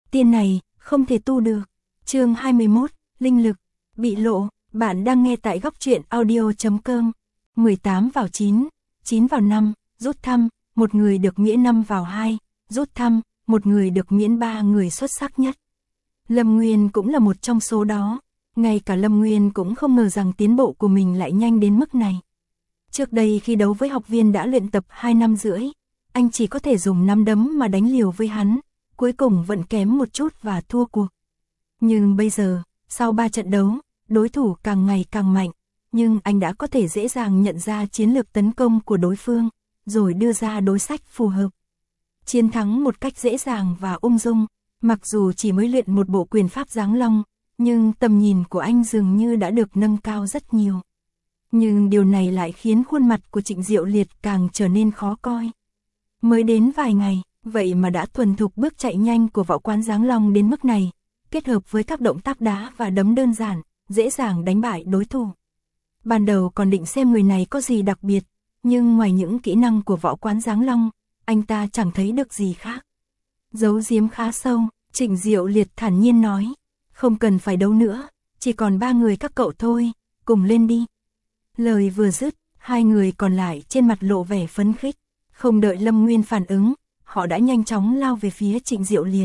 Tiên này, không thể tu được. Chương 21, Linh lực, bị lộ, bạn đang nghe tại góc truyện audio.com. 18 vào 9, 9 vào 5, rút thăm, một người được miễn 5 vào 2, rút thăm, một người được miễn 3 người xuất sắc nhất. Lâm Nguyên cũng là một trong số đó, ngay cả Lâm Nguyên cũng không ngờ rằng tiến bộ của mình lại nhanh đến mức này. Trước đây khi đấu với học viên đã luyện tập 2 năm rưỡi, anh chỉ có thể dùng nắm đấm mà đánh liều với hắn, cuối cùng vẫn kém một chút và thua cuộc. Nhưng bây giờ, sau 3 trận đấu, đối thủ càng ngày càng mạnh, nhưng anh đã có thể dễ dàng nhận ra chiến lược tấn công của đối phương, rồi đưa ra đối sách phù hợp. Chiến thắng một cách dễ dàng và ung dung, mặc dù chỉ mới luyện một bộ quyền pháp Giáng Long, nhưng tầm nhìn của anh dường như đã được nâng cao rất nhiều. Nhưng điều này lại khiến khuôn mặt của Trịnh Diệu Liệt càng trở nên khó coi. Mới đến vài ngày, vậy mà đã thuần thục bước chạy nhanh của võ quán Giáng Long đến mức này, kết hợp với các động tác đá và đấm đơn giản, dễ dàng đánh bại đối thủ. Ban đầu còn định xem người này có gì đặc biệt, nhưng ngoài những kỹ năng của võ quán Giáng Long, anh ta chẳng thấy được gì khác. Giấu giếm khá sâu, Trịnh Diệu Liệt thản nhiên nói, không cần phải đấu nữa, chỉ còn 3 người các cậu thôi, cùng lên đi. Lời vừa dứt, 2 người còn lại trên mặt lộ vẻ phấn khích, không đợi Lâm Nguyên phản ứng, họ đã nhanh chóng lao về phía Trịnh Diệu Liệt.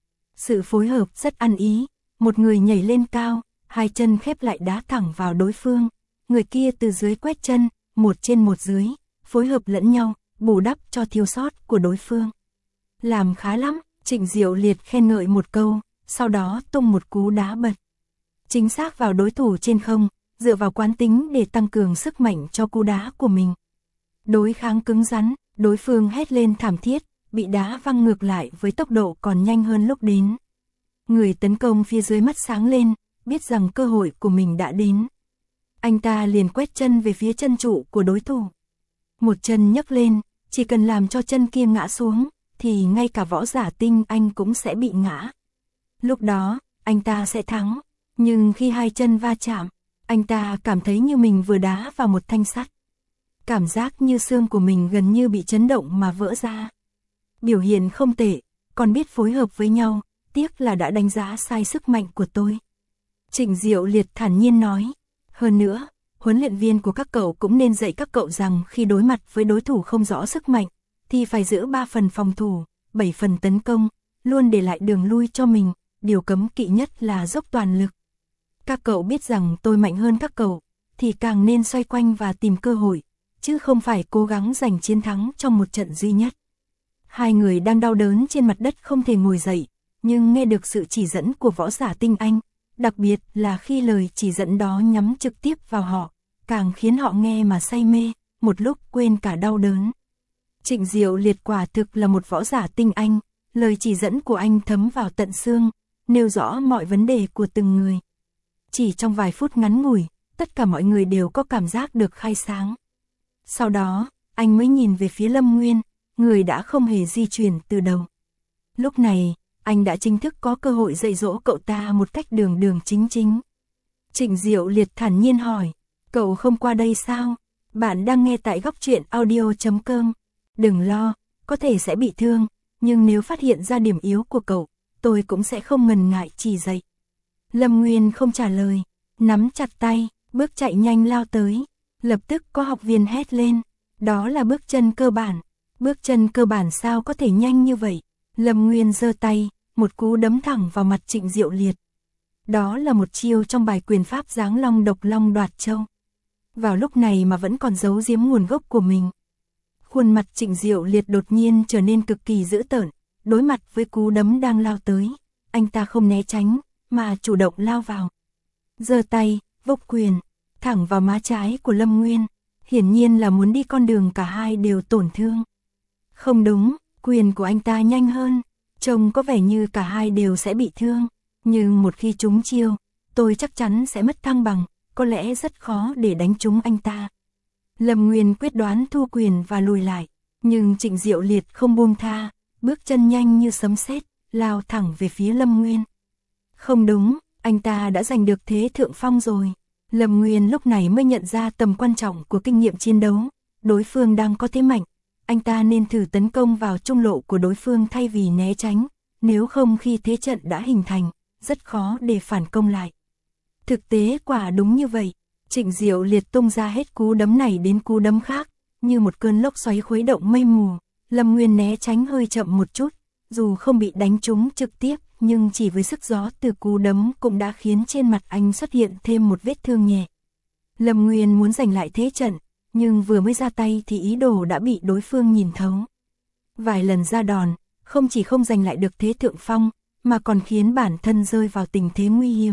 Sự phối hợp rất ăn ý, một người nhảy lên cao, 2 chân khép lại đá thẳng vào đối phương, người kia từ dưới quét chân, 1 trên 1 dưới, phối hợp lẫn nhau, bù đắp cho thiếu sót của đối phương. Làm khá lắm, Trịnh Diệu Liệt khen ngợi một câu, sau đó tung một cú đá bật. Chính xác vào đối thủ trên không, dựa vào quán tính để tăng cường sức mạnh cho cú đá của mình. Đối kháng cứng rắn, đối phương hét lên thảm thiết, bị đá văng ngược lại với tốc độ còn nhanh hơn lúc đến. Người tấn công phía dưới mắt sáng lên, biết rằng cơ hội của mình đã đến. Anh ta liền quét chân về phía chân trụ của đối thủ. Một chân nhấc lên, chỉ cần làm cho chân kia ngã xuống, thì ngay cả võ giả tinh anh cũng sẽ bị ngã. Lúc đó, anh ta sẽ thắng, nhưng khi 2 chân va chạm, anh ta cảm thấy như mình vừa đá vào một thanh sắt. Cảm giác như xương của mình gần như bị chấn động mà vỡ ra. Biểu hiện không tệ, còn biết phối hợp với nhau, tiếc là đã đánh giá sai sức mạnh của tôi. Trịnh Diệu Liệt thản nhiên nói, hơn nữa, huấn luyện viên của các cậu cũng nên dạy các cậu rằng khi đối mặt với đối thủ không rõ sức mạnh, thì phải giữ 3 phần phòng thủ, 7 phần tấn công, luôn để lại đường lui cho mình, điều cấm kỵ nhất là dốc toàn lực. Các cậu biết rằng tôi mạnh hơn các cậu, thì càng nên xoay quanh và tìm cơ hội, chứ không phải cố gắng giành chiến thắng trong một trận duy nhất. 2 người đang đau đớn trên mặt đất không thể ngồi dậy, nhưng nghe được sự chỉ dẫn của võ giả tinh anh, đặc biệt là khi lời chỉ dẫn đó nhắm trực tiếp vào họ, càng khiến họ nghe mà say mê, một lúc quên cả đau đớn. Trịnh Diệu Liệt quả thực là một võ giả tinh anh, lời chỉ dẫn của anh thấm vào tận xương, nêu rõ mọi vấn đề của từng người. Chỉ trong vài phút ngắn ngủi, tất cả mọi người đều có cảm giác được khai sáng. Sau đó, anh mới nhìn về phía Lâm Nguyên, người đã không hề di chuyển từ đầu. Lúc này, anh đã chính thức có cơ hội dạy dỗ cậu ta một cách đường đường chính chính. Trịnh Diệu Liệt thản nhiên hỏi, cậu không qua đây sao? Bạn đang nghe tại góc truyện audio.com. Đừng lo, có thể sẽ bị thương, nhưng nếu phát hiện ra điểm yếu của cậu, tôi cũng sẽ không ngần ngại chỉ dạy. Lâm Nguyên không trả lời, nắm chặt tay, bước chạy nhanh lao tới. Lập tức có học viên hét lên, đó là bước chân cơ bản. Bước chân cơ bản sao có thể nhanh như vậy? Lâm Nguyên giơ tay, một cú đấm thẳng vào mặt Trịnh Diệu Liệt. Đó là một chiêu trong bài quyền pháp Giáng Long Độc Long Đoạt Châu. Vào lúc này mà vẫn còn giấu giếm nguồn gốc của mình. Khuôn mặt Trịnh Diệu Liệt đột nhiên trở nên cực kỳ dữ tợn, đối mặt với cú đấm đang lao tới, anh ta không né tránh, mà chủ động lao vào. Giơ tay, vốc quyền, thẳng vào má trái của Lâm Nguyên, hiển nhiên là muốn đi con đường cả hai đều tổn thương. Không đúng, quyền của anh ta nhanh hơn, trông có vẻ như cả hai đều sẽ bị thương, nhưng một khi trúng chiêu, tôi chắc chắn sẽ mất thăng bằng, có lẽ rất khó để đánh trúng anh ta. Lâm Nguyên quyết đoán thu quyền và lùi lại, nhưng Trịnh Diệu Liệt không buông tha, bước chân nhanh như sấm sét, lao thẳng về phía Lâm Nguyên. Không đúng, anh ta đã giành được thế thượng phong rồi. Lâm Nguyên lúc này mới nhận ra tầm quan trọng của kinh nghiệm chiến đấu, đối phương đang có thế mạnh, anh ta nên thử tấn công vào trung lộ của đối phương thay vì né tránh, nếu không khi thế trận đã hình thành, rất khó để phản công lại. Thực tế quả đúng như vậy, Trịnh Diệu Liệt tung ra hết cú đấm này đến cú đấm khác, như một cơn lốc xoáy khuấy động mây mù. Lâm Nguyên né tránh hơi chậm một chút, dù không bị đánh trúng trực tiếp, nhưng chỉ với sức gió từ cú đấm cũng đã khiến trên mặt anh xuất hiện thêm một vết thương nhẹ. Lâm Nguyên muốn giành lại thế trận, nhưng vừa mới ra tay thì ý đồ đã bị đối phương nhìn thấu. Vài lần ra đòn, không chỉ không giành lại được thế thượng phong, mà còn khiến bản thân rơi vào tình thế nguy hiểm.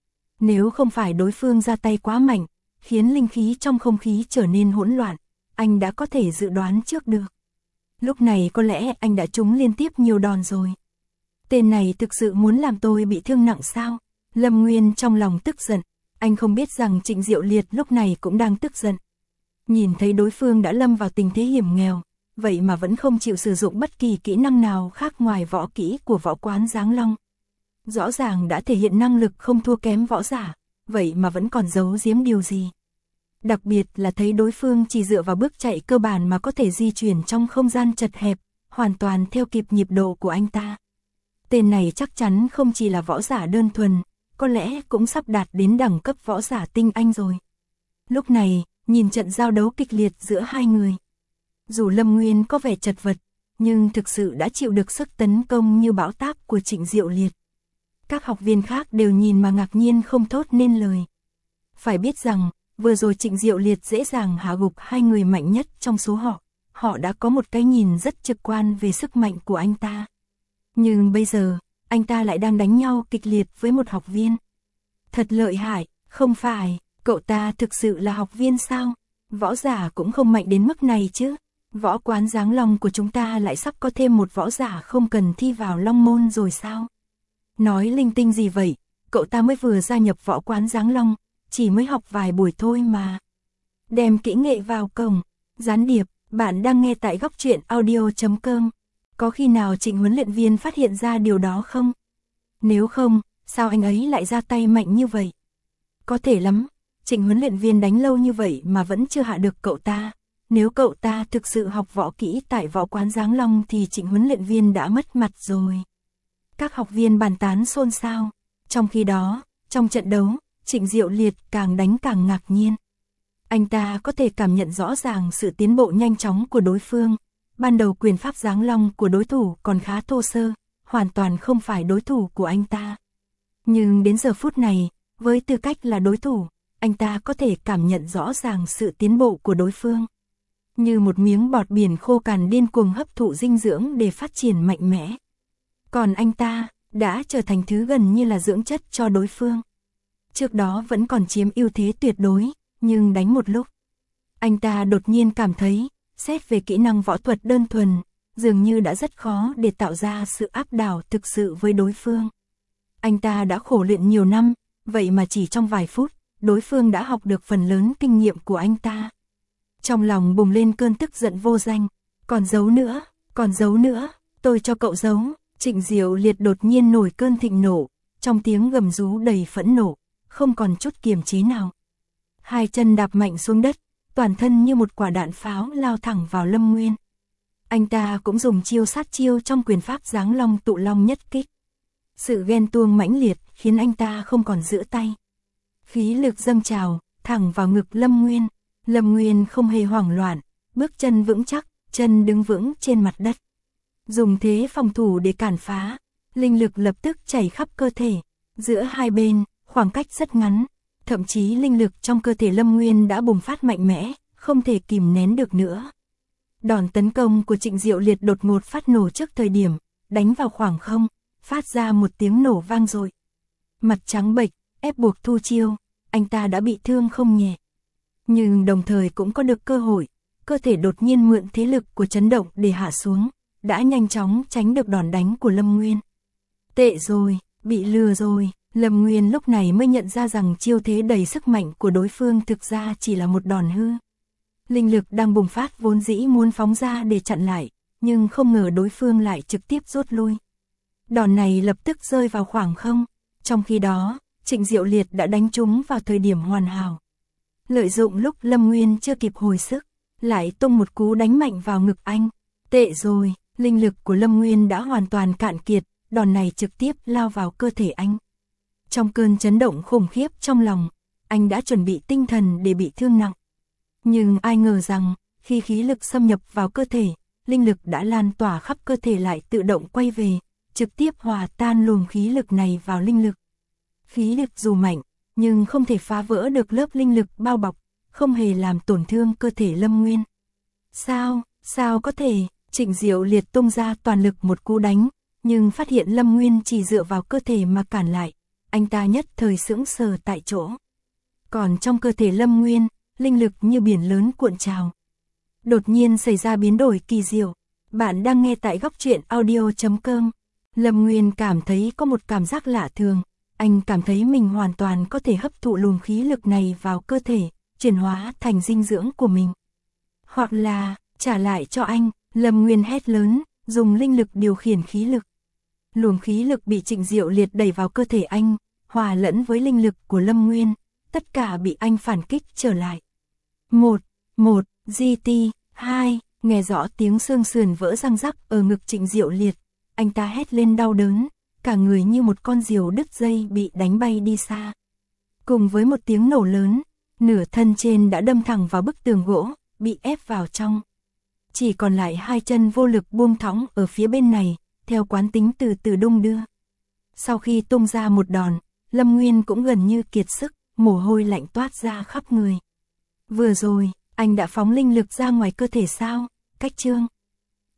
Nếu không phải đối phương ra tay quá mạnh, khiến linh khí trong không khí trở nên hỗn loạn, anh đã có thể dự đoán trước được. Lúc này có lẽ anh đã trúng liên tiếp nhiều đòn rồi. Tên này thực sự muốn làm tôi bị thương nặng sao? Lâm Nguyên trong lòng tức giận, anh không biết rằng Trịnh Diệu Liệt lúc này cũng đang tức giận. Nhìn thấy đối phương đã lâm vào tình thế hiểm nghèo, vậy mà vẫn không chịu sử dụng bất kỳ kỹ năng nào khác ngoài võ kỹ của võ quán Giáng Long. Rõ ràng đã thể hiện năng lực không thua kém võ giả, vậy mà vẫn còn giấu giếm điều gì. Đặc biệt là thấy đối phương chỉ dựa vào bước chạy cơ bản mà có thể di chuyển trong không gian chật hẹp, hoàn toàn theo kịp nhịp độ của anh ta. Tên này chắc chắn không chỉ là võ giả đơn thuần, có lẽ cũng sắp đạt đến đẳng cấp võ giả tinh anh rồi. Lúc này, nhìn trận giao đấu kịch liệt giữa hai người. Dù Lâm Nguyên có vẻ chật vật, nhưng thực sự đã chịu được sức tấn công như bão táp của Trịnh Diệu Liệt. Các học viên khác đều nhìn mà ngạc nhiên không thốt nên lời. Phải biết rằng, vừa rồi Trịnh Diệu Liệt dễ dàng hạ gục hai người mạnh nhất trong số họ. Họ đã có một cái nhìn rất trực quan về sức mạnh của anh ta. Nhưng bây giờ, anh ta lại đang đánh nhau kịch liệt với một học viên. Thật lợi hại, không phải, cậu ta thực sự là học viên sao? Võ giả cũng không mạnh đến mức này chứ. Võ quán Giáng Long của chúng ta lại sắp có thêm một võ giả không cần thi vào Long Môn rồi sao? Nói linh tinh gì vậy, cậu ta mới vừa gia nhập võ quán Giáng Long, chỉ mới học vài buổi thôi mà. Đem kỹ nghệ vào cổng. Gián điệp, bạn đang nghe tại góc truyện audio.com. Có khi nào Trịnh huấn luyện viên phát hiện ra điều đó không? Nếu không, sao anh ấy lại ra tay mạnh như vậy? Có thể lắm, Trịnh huấn luyện viên đánh lâu như vậy mà vẫn chưa hạ được cậu ta. Nếu cậu ta thực sự học võ kỹ tại võ quán Giáng Long thì Trịnh huấn luyện viên đã mất mặt rồi. Các học viên bàn tán xôn xao. Trong khi đó, trong trận đấu, Trịnh Diệu Liệt càng đánh càng ngạc nhiên. Anh ta có thể cảm nhận rõ ràng sự tiến bộ nhanh chóng của đối phương. Ban đầu quyền pháp Giáng Long của đối thủ còn khá thô sơ, hoàn toàn không phải đối thủ của anh ta. Nhưng đến giờ phút này, với tư cách là đối thủ, anh ta có thể cảm nhận rõ ràng sự tiến bộ của đối phương. Như một miếng bọt biển khô cằn điên cuồng hấp thụ dinh dưỡng để phát triển mạnh mẽ. Còn anh ta đã trở thành thứ gần như là dưỡng chất cho đối phương. Trước đó vẫn còn chiếm ưu thế tuyệt đối, nhưng đánh một lúc, anh ta đột nhiên cảm thấy, xét về kỹ năng võ thuật đơn thuần, dường như đã rất khó để tạo ra sự áp đảo thực sự với đối phương. Anh ta đã khổ luyện nhiều năm, vậy mà chỉ trong vài phút, đối phương đã học được phần lớn kinh nghiệm của anh ta. Trong lòng bùng lên cơn tức giận vô danh, còn giấu nữa, tôi cho cậu giấu. Trịnh Diệu Liệt đột nhiên nổi cơn thịnh nộ, trong tiếng gầm rú đầy phẫn nộ, không còn chút kiềm chế nào. Hai chân đạp mạnh xuống đất, toàn thân như một quả đạn pháo lao thẳng vào Lâm Nguyên. Anh ta cũng dùng chiêu sát chiêu trong quyền pháp Giáng Long tụ long nhất kích. Sự ghen tuông mãnh liệt khiến anh ta không còn giữ tay. Khí lực dâng trào, thẳng vào ngực Lâm Nguyên. Lâm Nguyên không hề hoảng loạn, bước chân vững chắc, chân đứng vững trên mặt đất. Dùng thế phòng thủ để cản phá, linh lực lập tức chảy khắp cơ thể. Giữa hai bên, khoảng cách rất ngắn, thậm chí linh lực trong cơ thể Lâm Nguyên đã bùng phát mạnh mẽ, không thể kìm nén được nữa. Đòn tấn công của Trịnh Diệu Liệt đột ngột phát nổ trước thời điểm, đánh vào khoảng không, phát ra một tiếng nổ vang dội. Mặt trắng bệch, ép buộc thu chiêu, anh ta đã bị thương không nhẹ. Nhưng đồng thời cũng có được cơ hội, cơ thể đột nhiên mượn thế lực của chấn động để hạ xuống, đã nhanh chóng tránh được đòn đánh của Lâm Nguyên. Tệ rồi, bị lừa rồi. Lâm Nguyên lúc này mới nhận ra rằng chiêu thế đầy sức mạnh của đối phương thực ra chỉ là một đòn hư. Linh lực đang bùng phát vốn dĩ muốn phóng ra để chặn lại, nhưng không ngờ đối phương lại trực tiếp rút lui. Đòn này lập tức rơi vào khoảng không, trong khi đó, Trịnh Diệu Liệt đã đánh trúng vào thời điểm hoàn hảo. Lợi dụng lúc Lâm Nguyên chưa kịp hồi sức, lại tung một cú đánh mạnh vào ngực anh. Tệ rồi, linh lực của Lâm Nguyên đã hoàn toàn cạn kiệt, đòn này trực tiếp lao vào cơ thể anh. Trong cơn chấn động khủng khiếp trong lòng, anh đã chuẩn bị tinh thần để bị thương nặng. Nhưng ai ngờ rằng, khi khí lực xâm nhập vào cơ thể, linh lực đã lan tỏa khắp cơ thể lại tự động quay về, trực tiếp hòa tan luồng khí lực này vào linh lực. Khí lực dù mạnh, nhưng không thể phá vỡ được lớp linh lực bao bọc, không hề làm tổn thương cơ thể Lâm Nguyên. Sao có thể? Trịnh Diệu Liệt tung ra toàn lực một cú đánh, nhưng phát hiện Lâm Nguyên chỉ dựa vào cơ thể mà cản lại, anh ta nhất thời sững sờ tại chỗ. Còn trong cơ thể Lâm Nguyên, linh lực như biển lớn cuộn trào. Đột nhiên xảy ra biến đổi kỳ diệu. Bạn đang nghe tại Góc Truyện Audio.com. Lâm Nguyên cảm thấy có một cảm giác lạ thường, anh cảm thấy mình hoàn toàn có thể hấp thụ luồng khí lực này vào cơ thể, chuyển hóa thành dinh dưỡng của mình. Hoặc là, trả lại cho anh, Lâm Nguyên hét lớn, dùng linh lực điều khiển khí lực. Luồng khí lực bị Trịnh Diệu Liệt đẩy vào cơ thể anh, hòa lẫn với linh lực của Lâm Nguyên, tất cả bị anh phản kích trở lại. 1, GT, 2, nghe rõ tiếng xương sườn vỡ răng rắc ở ngực Trịnh Diệu Liệt, anh ta hét lên đau đớn, cả người như một con diều đứt dây bị đánh bay đi xa. Cùng với một tiếng nổ lớn, nửa thân trên đã đâm thẳng vào bức tường gỗ, bị ép vào trong. Chỉ còn lại hai chân vô lực buông thõng ở phía bên này, theo quán tính từ từ đung đưa. Sau khi tung ra một đòn, Lâm Nguyên cũng gần như kiệt sức, mồ hôi lạnh toát ra khắp người. Vừa rồi, anh đã phóng linh lực ra ngoài cơ thể sao? Cách chương